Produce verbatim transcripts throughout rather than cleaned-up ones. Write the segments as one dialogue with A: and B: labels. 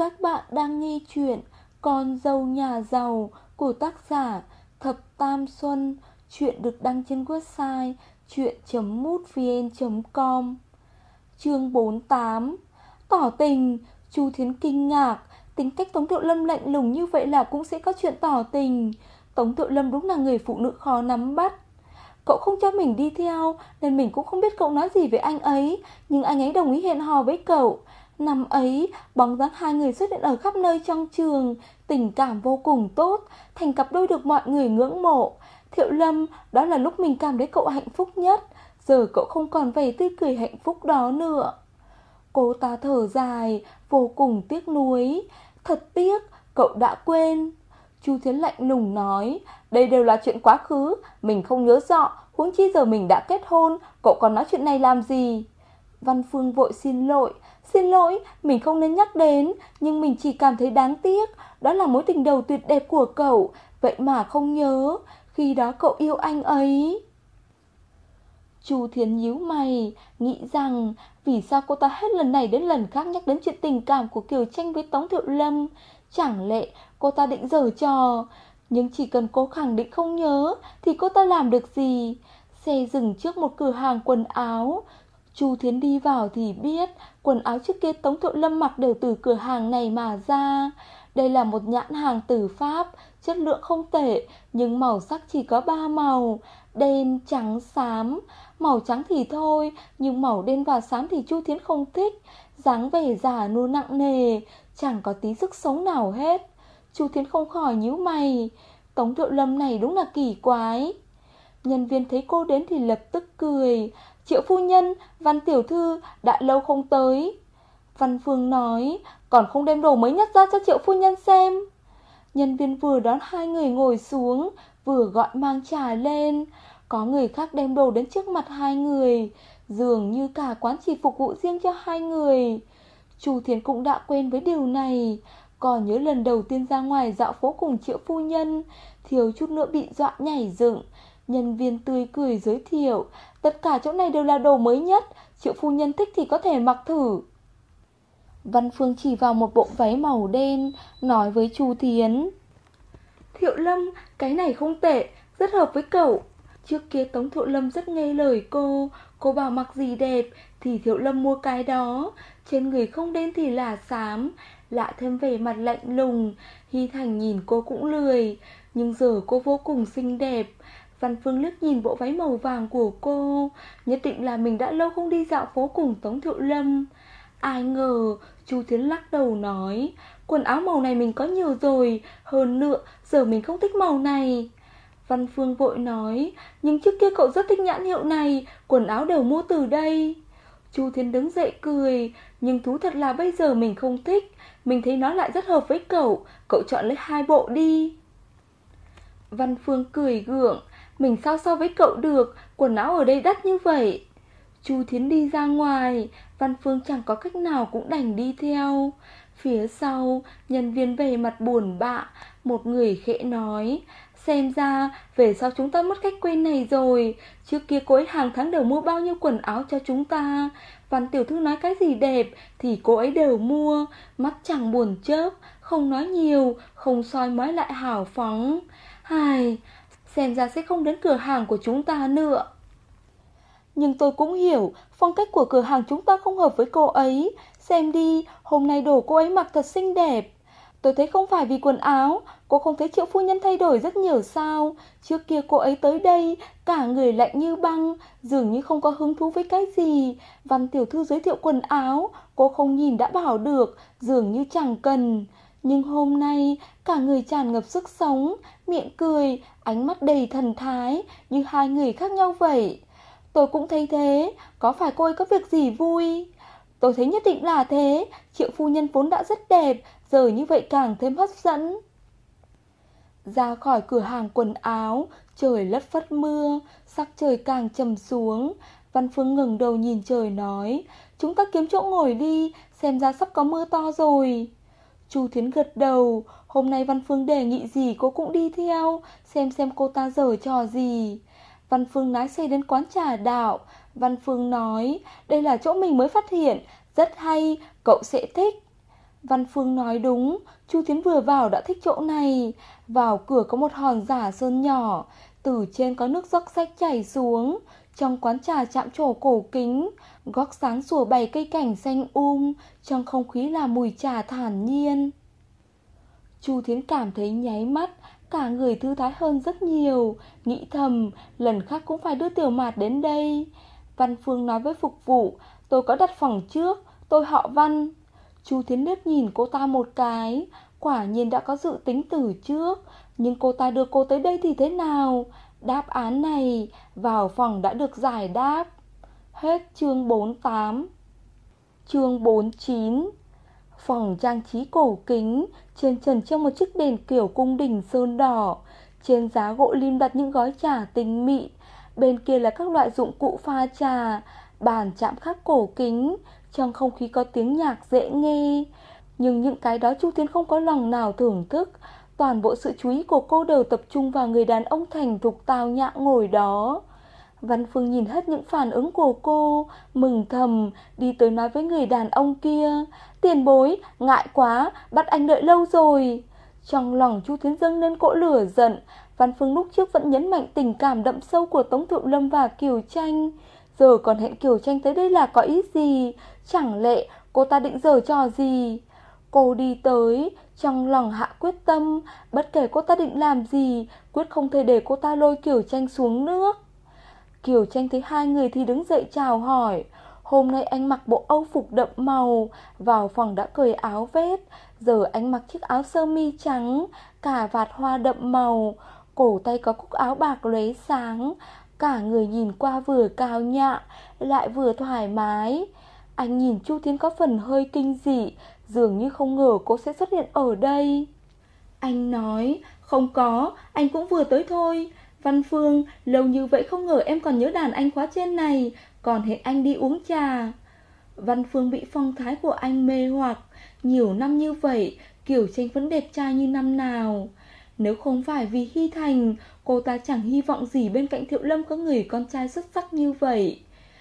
A: Các bạn đang nghe chuyện Con dâu nhà giàu của tác giả Thập Tam Xuân. Chuyện được đăng trên website chuyện chấm mútvn chấm com. Chương bốn mươi tám. Tỏ tình. Chu Thiến kinh ngạc. Tính cách Tống Thiệu Lâm lạnh lùng như vậy là cũng sẽ có chuyện tỏ tình. Tống Thiệu Lâm đúng là người phụ nữ khó nắm bắt. Cậu không cho mình đi theo nên mình cũng không biết cậu nói gì với anh ấy, nhưng anh ấy đồng ý hẹn hò với cậu. Năm ấy, bóng dáng hai người xuất hiện ở khắp nơi trong trường, tình cảm vô cùng tốt, thành cặp đôi được mọi người ngưỡng mộ. Thiệu Lâm, đó là lúc mình cảm thấy cậu hạnh phúc nhất. Giờ cậu không còn vẻ tươi cười hạnh phúc đó nữa. Cô ta thở dài, vô cùng tiếc nuối. Thật tiếc, cậu đã quên. Chu Thiến lạnh lùng nói, đây đều là chuyện quá khứ, mình không nhớ rõ, huống chi giờ mình đã kết hôn, cậu còn nói chuyện này làm gì? Văn Phương vội xin lỗi, xin lỗi, mình không nên nhắc đến, nhưng mình chỉ cảm thấy đáng tiếc, đó là mối tình đầu tuyệt đẹp của cậu, vậy mà không nhớ, khi đó cậu yêu anh ấy. Chu Thiến nhíu mày, nghĩ rằng vì sao cô ta hết lần này đến lần khác nhắc đến chuyện tình cảm của Kiều Tranh với Tống Thiệu Lâm. Chẳng lẽ cô ta định giở trò? Nhưng chỉ cần cô khẳng định không nhớ thì cô ta làm được gì? Xe dừng trước một cửa hàng quần áo. Chu Thiến đi vào thì biết quần áo trước kia Tống Thiệu Lâm mặc đều từ cửa hàng này mà ra. Đây là một nhãn hàng từ Pháp, chất lượng không tệ, nhưng màu sắc chỉ có ba màu, đen, trắng, xám. Màu trắng thì thôi, nhưng màu đen và xám thì Chu Thiến không thích. Dáng vẻ già nua nặng nề, chẳng có tí sức sống nào hết. Chu Thiến không khỏi nhíu mày, Tống Thiệu Lâm này đúng là kỳ quái. Nhân viên thấy cô đến thì lập tức cười, Triệu phu nhân, Văn tiểu thư đã lâu không tới. Văn Phương nói, còn không đem đồ mới nhất ra cho Triệu phu nhân xem. Nhân viên vừa đón hai người ngồi xuống, vừa gọi mang trà lên. Có người khác đem đồ đến trước mặt hai người, dường như cả quán chỉ phục vụ riêng cho hai người. Chu Thiến cũng đã quen với điều này. Còn nhớ lần đầu tiên ra ngoài dạo phố cùng Triệu phu nhân, thiếu chút nữa bị dọa nhảy dựng. Nhân viên tươi cười giới thiệu, tất cả chỗ này đều là đồ mới nhất, Triệu phu nhân thích thì có thể mặc thử. Văn Phương chỉ vào một bộ váy màu đen, nói với Chu Thiến, Thiệu Lâm, cái này không tệ, rất hợp với cậu. Trước kia Tống Thiệu Lâm rất nghe lời cô, cô bảo mặc gì đẹp thì Thiệu Lâm mua cái đó. Trên người không đen thì là xám, lại thêm vẻ mặt lạnh lùng. Hy Thành nhìn cô cũng lười, nhưng giờ cô vô cùng xinh đẹp. Văn Phương liếc nhìn bộ váy màu vàng của cô, nhất định là mình đã lâu không đi dạo phố cùng Tống Thiệu Lâm. Ai ngờ, Chu Thiến lắc đầu nói, quần áo màu này mình có nhiều rồi, hơn nữa giờ mình không thích màu này. Văn Phương vội nói, nhưng trước kia cậu rất thích nhãn hiệu này, quần áo đều mua từ đây. Chu Thiến đứng dậy cười, nhưng thú thật là bây giờ mình không thích, mình thấy nó lại rất hợp với cậu, cậu chọn lấy hai bộ đi. Văn Phương cười gượng, mình sao so với cậu được, quần áo ở đây đắt như vậy. Chu Thiến đi ra ngoài, Văn Phương chẳng có cách nào cũng đành đi theo. Phía sau, nhân viên về mặt buồn bã, một người khẽ nói, xem ra về sau chúng ta mất cách quen này rồi. Trước kia cô ấy hàng tháng đều mua bao nhiêu quần áo cho chúng ta, Văn tiểu thư nói cái gì đẹp thì cô ấy đều mua, mắt chẳng buồn chớp, không nói nhiều, không soi mói lại hào phóng. Hài, xem ra sẽ không đến cửa hàng của chúng ta nữa. Nhưng tôi cũng hiểu, phong cách của cửa hàng chúng ta không hợp với cô ấy. Xem đi, hôm nay đồ cô ấy mặc thật xinh đẹp. Tôi thấy không phải vì quần áo, cô không thấy Triệu phu nhân thay đổi rất nhiều sao? Trước kia cô ấy tới đây, cả người lạnh như băng, dường như không có hứng thú với cái gì. Văn tiểu thư giới thiệu quần áo, cô không nhìn đã bảo được, dường như chẳng cần. Nhưng hôm nay, cả người tràn ngập sức sống, miệng cười, ánh mắt đầy thần thái, như hai người khác nhau vậy. Tôi cũng thấy thế, có phải cô ấy có việc gì vui? Tôi thấy nhất định là thế, Triệu phu nhân vốn đã rất đẹp, giờ như vậy càng thêm hấp dẫn. Ra khỏi cửa hàng quần áo, trời lất phất mưa, sắc trời càng trầm xuống. Văn Phương ngẩng đầu nhìn trời nói, chúng ta kiếm chỗ ngồi đi, xem ra sắp có mưa to rồi. Chu Thiến gật đầu, hôm nay Văn Phương đề nghị gì cô cũng đi theo, xem xem cô ta giở trò gì. Văn Phương lái xe đến quán trà đạo. Văn Phương nói, đây là chỗ mình mới phát hiện, rất hay, cậu sẽ thích. Văn Phương nói đúng, Chu Thiến vừa vào đã thích chỗ này. Vào cửa có một hòn giả sơn nhỏ, từ trên có nước róc rách chảy xuống. Trong quán trà chạm trổ cổ kính, góc sáng sủa bày cây cảnh xanh um, trong không khí là mùi trà thản nhiên. Chu Thiến cảm thấy nháy mắt, cả người thư thái hơn rất nhiều, nghĩ thầm, lần khác cũng phải đưa Tiểu Mạt đến đây. Văn Phương nói với phục vụ, tôi có đặt phòng trước, tôi họ Văn. Chu Thiến liếc nhìn cô ta một cái, quả nhiên đã có dự tính từ trước, nhưng cô ta đưa cô tới đây thì thế nào? Đáp án này, vào phòng đã được giải đáp. Hết chương bốn mươi tám. Chương bốn mươi chín. Phòng trang trí cổ kính, trên trần treo một chiếc đèn kiểu cung đình sơn đỏ, trên giá gỗ lim đặt những gói trà tinh mịn, bên kia là các loại dụng cụ pha trà, bàn chạm khắc cổ kính, trong không khí có tiếng nhạc dễ nghe. Nhưng những cái đó Chu Thiến không có lòng nào thưởng thức, toàn bộ sự chú ý của cô đều tập trung vào người đàn ông thành thục tao nhã ngồi đó. Văn Phương nhìn hết những phản ứng của cô, mừng thầm, đi tới nói với người đàn ông kia, tiền bối, ngại quá, bắt anh đợi lâu rồi. Trong lòng Chu Thiến dâng lên cỗ lửa giận. Văn Phương lúc trước vẫn nhấn mạnh tình cảm đậm sâu của Tống Thiệu Lâm và Kiều Tranh, giờ còn hẹn Kiều Tranh tới đây là có ý gì? Chẳng lẽ cô ta định giở trò gì? Cô đi tới, trong lòng hạ quyết tâm, bất kể cô ta định làm gì, quyết không thể để cô ta lôi Kiều Tranh xuống nước. Kiều Tranh thấy hai người thì đứng dậy chào hỏi. Hôm nay anh mặc bộ âu phục đậm màu, vào phòng đã cởi áo vest, giờ anh mặc chiếc áo sơ mi trắng, cà vạt hoa đậm màu, cổ tay có cúc áo bạc lóe sáng, cả người nhìn qua vừa cao nhã, lại vừa thoải mái. Anh nhìn Chu Thiến có phần hơi kinh dị, dường như không ngờ cô sẽ xuất hiện ở đây. Anh nói, không có, anh cũng vừa tới thôi. Văn Phương, lâu như vậy không ngờ em còn nhớ đàn anh khóa trên này, còn hẹn anh đi uống trà. Văn Phương bị phong thái của anh mê hoặc, nhiều năm như vậy, Kiều Tranh vẫn đẹp trai như năm nào. Nếu không phải vì Hy Thành, cô ta chẳng hy vọng gì bên cạnh Thiệu Lâm có người con trai xuất sắc như vậy.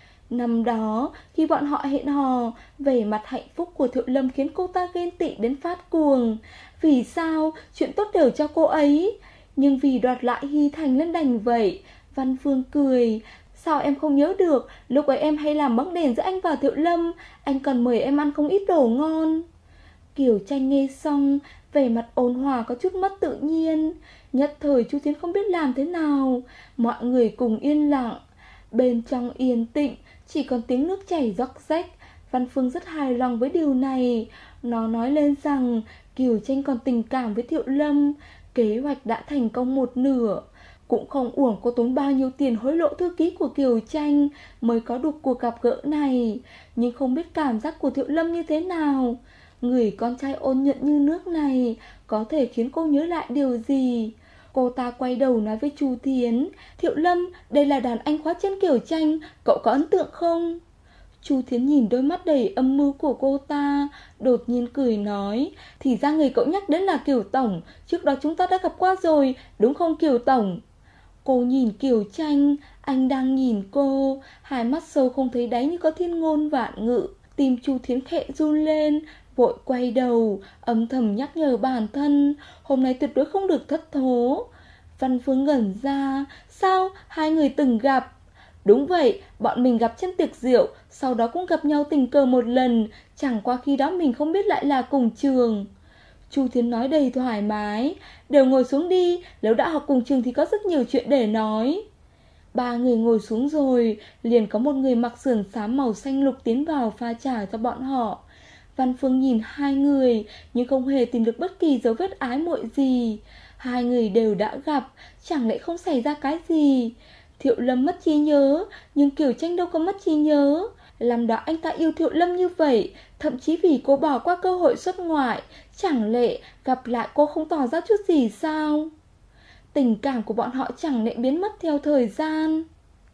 A: Năm đó, khi bọn họ hẹn hò, vẻ mặt hạnh phúc của Thiệu Lâm khiến cô ta ghen tị đến phát cuồng. Vì sao? Chuyện tốt đều cho cô ấy. Nhưng vì đoạt lại Hy Thành nên đành vậy. Văn Phương cười. Sao em không nhớ được, lúc ấy em hay làm bóng đèn giữa anh và Thiệu Lâm, anh còn mời em ăn không ít đồ ngon. Kiều Tranh nghe xong, vẻ mặt ôn hòa có chút mất tự nhiên. Nhất thời Chu Thiến không biết làm thế nào. Mọi người cùng yên lặng. Bên trong yên tĩnh, chỉ còn tiếng nước chảy róc rách. Văn Phương rất hài lòng với điều này. Nó nói lên rằng Kiều Tranh còn tình cảm với Thiệu Lâm. Kế hoạch đã thành công một nửa. Cũng không uổng cô tốn bao nhiêu tiền hối lộ thư ký của Kiều Tranh mới có được cuộc gặp gỡ này. Nhưng không biết cảm giác của Thiệu Lâm như thế nào. Người con trai ôn nhuận như nước này có thể khiến cô nhớ lại điều gì? Cô ta quay đầu nói với Chu Thiến, Thiệu Lâm, đây là đàn anh khóa trên Kiều Tranh, cậu có ấn tượng không? Chu Thiến nhìn đôi mắt đầy âm mưu của cô ta, đột nhiên cười nói, thì ra người cậu nhắc đến là Kiều Tổng, trước đó chúng ta đã gặp qua rồi, đúng không Kiều Tổng? Cô nhìn Kiều Tranh, anh đang nhìn cô, hai mắt sâu không thấy đáy như có thiên ngôn vạn ngữ. Tim Chu Thiến khẽ run lên, vội quay đầu, âm thầm nhắc nhở bản thân, hôm nay tuyệt đối không được thất thố. Văn Phương ngẩn ra, sao hai người từng gặp? Đúng vậy, bọn mình gặp trên tiệc rượu, sau đó cũng gặp nhau tình cờ một lần, chẳng qua khi đó mình không biết lại là cùng trường. Chu Thiến nói đầy thoải mái, đều ngồi xuống đi, nếu đã học cùng trường thì có rất nhiều chuyện để nói. Ba người ngồi xuống rồi, liền có một người mặc sườn xám màu xanh lục tiến vào pha trà cho bọn họ. Văn Phương nhìn hai người, nhưng không hề tìm được bất kỳ dấu vết ái muội gì. Hai người đều đã gặp, chẳng lẽ không xảy ra cái gì? Thiệu Lâm mất trí nhớ, nhưng Kiều Tranh đâu có mất trí nhớ. Làm đó anh ta yêu Thiệu Lâm như vậy, thậm chí vì cô bỏ qua cơ hội xuất ngoại, chẳng lẽ gặp lại cô không tỏ ra chút gì sao? Tình cảm của bọn họ chẳng lẽ biến mất theo thời gian?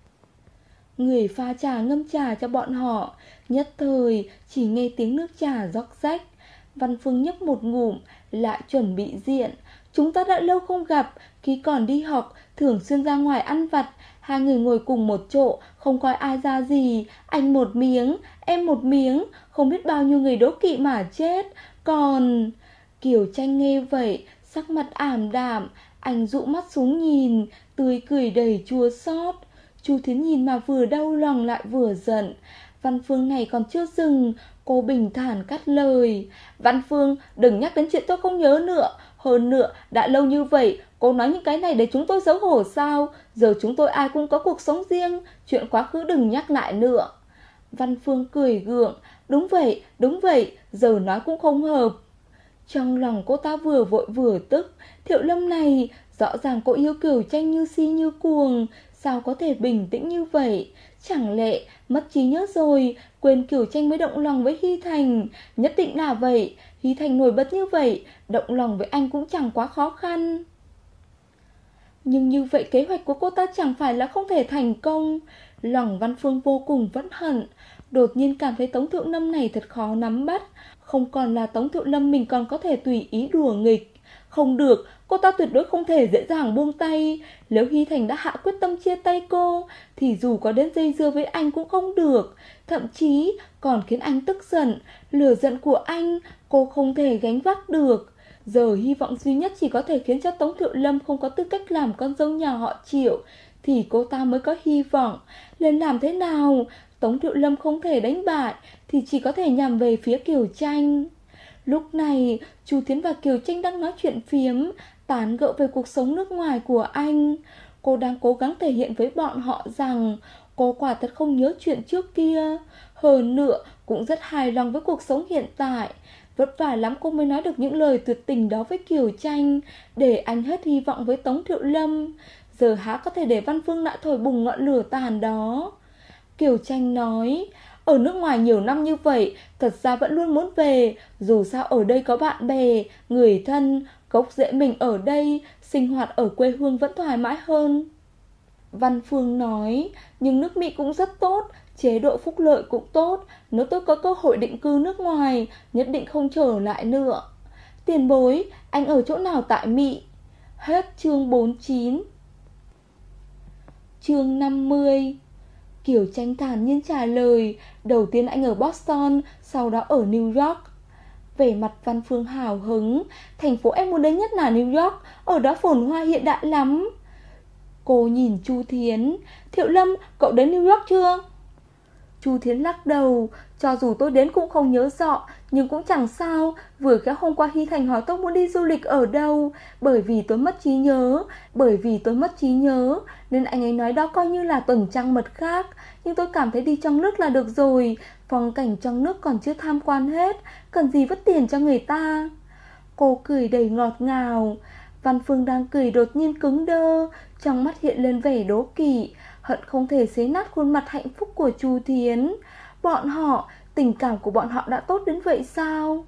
A: Người pha trà ngâm trà cho bọn họ, nhất thời chỉ nghe tiếng nước trà róc rách. Văn Phương nhấp một ngụm, lại chuẩn bị diện. Chúng ta đã lâu không gặp, khi còn đi học, thường xuyên ra ngoài ăn vặt. Hai người ngồi cùng một chỗ, không coi ai ra gì. Anh một miếng, em một miếng, không biết bao nhiêu người đố kỵ mà chết. Còn... Kiều Tranh nghe vậy, sắc mặt ảm đạm, anh dụ mắt xuống nhìn, tươi cười đầy chua xót. Chu Thiến nhìn mà vừa đau lòng lại vừa giận. Văn Phương này còn chưa dừng, cô bình thản cắt lời. Văn Phương, đừng nhắc đến chuyện tôi không nhớ nữa. Hơn nữa, đã lâu như vậy, cô nói những cái này để chúng tôi xấu hổ sao? Giờ chúng tôi ai cũng có cuộc sống riêng, chuyện quá khứ đừng nhắc lại nữa. Văn Phương cười gượng. Đúng vậy, đúng vậy, giờ nói cũng không hợp. Trong lòng cô ta vừa vội vừa tức. Thiệu Lâm này, rõ ràng cô yêu Kiều Tranh như si như cuồng, sao có thể bình tĩnh như vậy? Chẳng lẽ mất trí nhớ rồi, quên Kiều Tranh mới động lòng với Hy Thành? Nhất định là vậy. Hy Thành nổi bật như vậy, động lòng với anh cũng chẳng quá khó khăn. Nhưng như vậy kế hoạch của cô ta chẳng phải là không thể thành công. Lòng Văn Phương vô cùng vẫn hận. Đột nhiên cảm thấy Tống Thiệu Lâm này thật khó nắm bắt. Không còn là Tống Thiệu Lâm mình còn có thể tùy ý đùa nghịch. Không được, cô ta tuyệt đối không thể dễ dàng buông tay. Nếu Hy Thành đã hạ quyết tâm chia tay cô, thì dù có đến dây dưa với anh cũng không được. Thậm chí còn khiến anh tức giận. Lửa giận của anh cô không thể gánh vác được. Giờ hy vọng duy nhất chỉ có thể khiến cho Tống Thiệu Lâm không có tư cách làm con dâu nhà họ Triệu, thì cô ta mới có hy vọng. Nên làm thế nào? Tống Thiệu Lâm không thể đánh bại thì chỉ có thể nhằm về phía Kiều Tranh. Lúc này Chu Thiến và Kiều Tranh đang nói chuyện phiếm, tán gẫu về cuộc sống nước ngoài của anh. Cô đang cố gắng thể hiện với bọn họ rằng cô quả thật không nhớ chuyện trước kia. Hơn nữa cũng rất hài lòng với cuộc sống hiện tại. Vất vả lắm cô mới nói được những lời tuyệt tình đó với Kiều Tranh, để anh hết hy vọng với Tống Thiệu Lâm. Giờ há có thể để Văn Phương lại thổi bùng ngọn lửa tàn đó. Kiều Tranh nói, ở nước ngoài nhiều năm như vậy, thật ra vẫn luôn muốn về. Dù sao ở đây có bạn bè, người thân, gốc rễ mình ở đây, sinh hoạt ở quê hương vẫn thoải mái hơn. Văn Phương nói, nhưng nước Mỹ cũng rất tốt, chế độ phúc lợi cũng tốt. Nếu tôi có cơ hội định cư nước ngoài, nhất định không trở lại nữa. Tiền bối, anh ở chỗ nào tại Mỹ? Hết chương bốn mươi chín. Chương năm mươi. Kiều Tranh thản nhiên trả lời, đầu tiên anh ở Boston, sau đó ở New York. Vẻ mặt Văn Phương hào hứng, thành phố em muốn đến nhất là New York, ở đó phồn hoa hiện đại lắm. Cô nhìn Chu Thiến, Thiệu Lâm, cậu đến New York chưa? Chu Thiến lắc đầu, cho dù tôi đến cũng không nhớ rõ, nhưng cũng chẳng sao. Vừa khéo hôm qua Hy Thành hỏi tôi muốn đi du lịch ở đâu. Bởi vì tôi mất trí nhớ Bởi vì tôi mất trí nhớ Nên anh ấy nói đó coi như là tuần trăng mật khác. Nhưng tôi cảm thấy đi trong nước là được rồi. Phong cảnh trong nước còn chưa tham quan hết, cần gì vất tiền cho người ta. Cô cười đầy ngọt ngào. Văn Phương đang cười đột nhiên cứng đơ, trong mắt hiện lên vẻ đố kỵ, hận không thể xé nát khuôn mặt hạnh phúc của Chu Thiến. Bọn họ, tình cảm của bọn họ đã tốt đến vậy sao?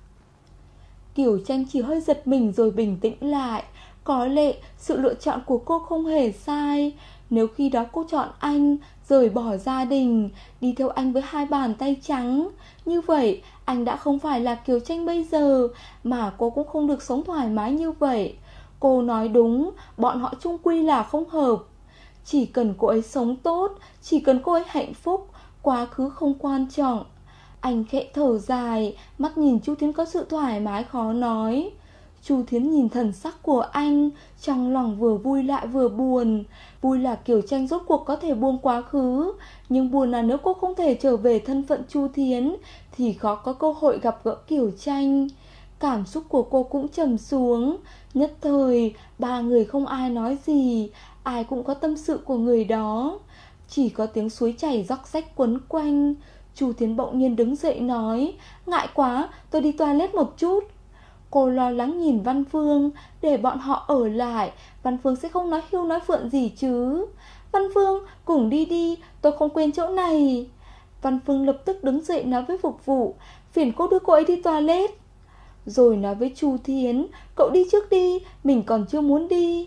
A: Kiều Tranh chỉ hơi giật mình rồi bình tĩnh lại. Có lẽ sự lựa chọn của cô không hề sai. Nếu khi đó cô chọn anh, rời bỏ gia đình, đi theo anh với hai bàn tay trắng, như vậy anh đã không phải là Kiều Tranh bây giờ, mà cô cũng không được sống thoải mái như vậy. Cô nói đúng, bọn họ chung quy là không hợp. Chỉ cần cô ấy sống tốt, chỉ cần cô ấy hạnh phúc, quá khứ không quan trọng. Anh khẽ thở dài, mắt nhìn Chu Thiến có sự thoải mái khó nói. Chu Thiến nhìn thần sắc của anh, trong lòng vừa vui lại vừa buồn. Vui là Kiều Tranh rốt cuộc có thể buông quá khứ, nhưng buồn là nếu cô không thể trở về thân phận Chu Thiến thì khó có cơ hội gặp gỡ Kiều Tranh. Cảm xúc của cô cũng trầm xuống. Nhất thời ba người không ai nói gì, ai cũng có tâm sự của người đó. Chỉ có tiếng suối chảy róc rách quấn quanh. Chu Thiến bỗng nhiên đứng dậy nói, ngại quá, tôi đi toilet một chút. Cô lo lắng nhìn Văn Phương, để bọn họ ở lại, Văn Phương sẽ không nói hiu nói phượng gì chứ. Văn Phương, cùng đi đi, tôi không quên chỗ này. Văn Phương lập tức đứng dậy nói với phục vụ, phiền cô đưa cô ấy đi toilet. Rồi nói với Chu Thiến, cậu đi trước đi, mình còn chưa muốn đi.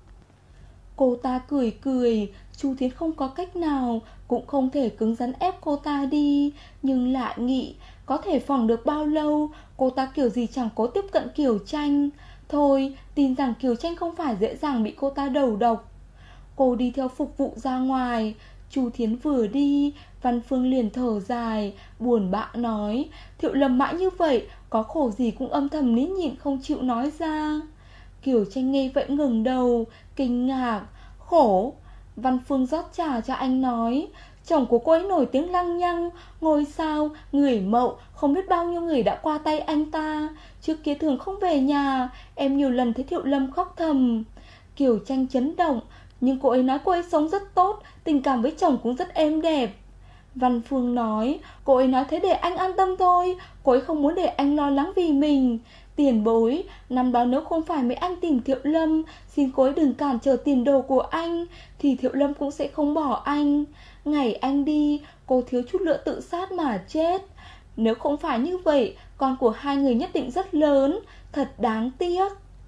A: Cô ta cười cười, Chu Thiến không có cách nào, cũng không thể cứng rắn ép cô ta đi. Nhưng lại nghĩ, có thể phòng được bao lâu, cô ta kiểu gì chẳng cố tiếp cận Kiều Tranh. Thôi, tin rằng Kiều Tranh không phải dễ dàng bị cô ta đầu độc. Cô đi theo phục vụ ra ngoài. Chu Thiến vừa đi, Văn Phương liền thở dài, buồn bã nói, Thiệu Lâm mãi như vậy, có khổ gì cũng âm thầm nín nhịn không chịu nói ra. Kiều Tranh nghe vậy ngẩng đầu, kinh ngạc, khổ. Văn Phương rót trà cho anh nói, chồng của cô ấy nổi tiếng lăng nhăng, ngôi sao, người mậu, không biết bao nhiêu người đã qua tay anh ta. Trước kia thường không về nhà, em nhiều lần thấy Thiệu Lâm khóc thầm. Kiều Tranh chấn động, nhưng cô ấy nói cô ấy sống rất tốt, tình cảm với chồng cũng rất êm đẹp. Văn Phương nói, cô ấy nói thế để anh an tâm thôi, cô ấy không muốn để anh lo lắng vì mình. Tiền bối, năm đó nếu không phải mấy anh tìm Thiệu Lâm, xin cô ấy đừng cản trở tiền đồ của anh, thì Thiệu Lâm cũng sẽ không bỏ anh. Ngày anh đi, cô thiếu chút nữa tự sát mà chết. Nếu không phải như vậy, con của hai người nhất định rất lớn, thật đáng tiếc.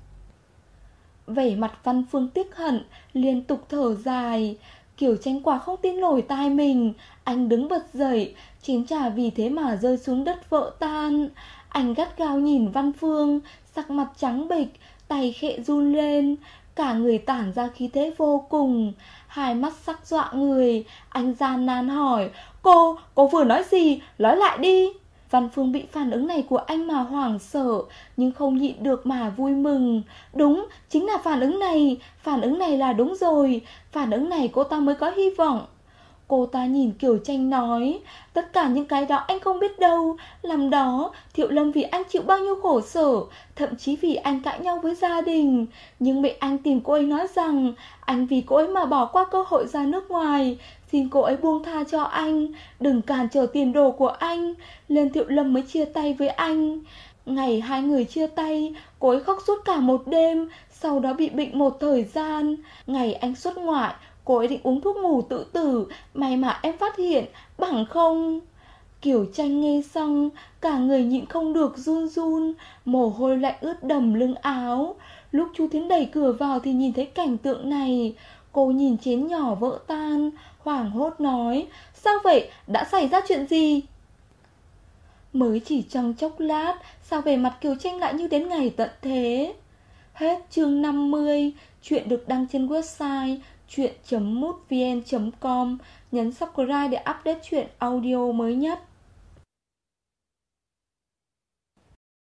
A: Vẻ mặt Văn Phương tiếc hận, liên tục thở dài. Kiều Tranh quả không tin nổi tai mình. Anh đứng bật dậy, chén trà vì thế mà rơi xuống đất vỡ tan. Anh gắt gao nhìn Văn Phương, sắc mặt trắng bệch, tay khẽ run lên, cả người tản ra khí thế vô cùng. Hai mắt sắc dọa người. Anh gian nan hỏi, Cô, cô vừa nói gì? Nói lại đi. Văn Phương bị phản ứng này của anh mà hoảng sợ, nhưng không nhịn được mà vui mừng. Đúng, chính là phản ứng này. Phản ứng này là đúng rồi. Phản ứng này cô ta mới có hy vọng. Cô ta nhìn Kiều Tranh nói, tất cả những cái đó anh không biết đâu. Làm đó, Thiệu Lâm vì anh chịu bao nhiêu khổ sở, thậm chí vì anh cãi nhau với gia đình. Nhưng mẹ anh tìm cô ấy nói rằng anh vì cô ấy mà bỏ qua cơ hội ra nước ngoài, xin cô ấy buông tha cho anh, đừng cản trở tiền đồ của anh. Nên Thiệu Lâm mới chia tay với anh. Ngày hai người chia tay, cô ấy khóc suốt cả một đêm, sau đó bị bệnh một thời gian. Ngày anh xuất ngoại, cô ấy định uống thuốc ngủ tự tử, may mà em phát hiện, bằng không. Kiều Tranh nghe xong, cả người nhịn không được run run, mồ hôi lạnh ướt đầm lưng áo. Lúc Chu Thiến đẩy cửa vào thì nhìn thấy cảnh tượng này. Cô nhìn chén nhỏ vỡ tan, hoảng hốt nói, sao vậy, đã xảy ra chuyện gì? Mới chỉ trong chốc lát, sao về mặt Kiều Tranh lại như đến ngày tận thế? Hết chương năm mươi. Chuyện được đăng trên website chuyện chấm mútvn chấm com. Nhấn subscribe để update chuyện audio mới nhất.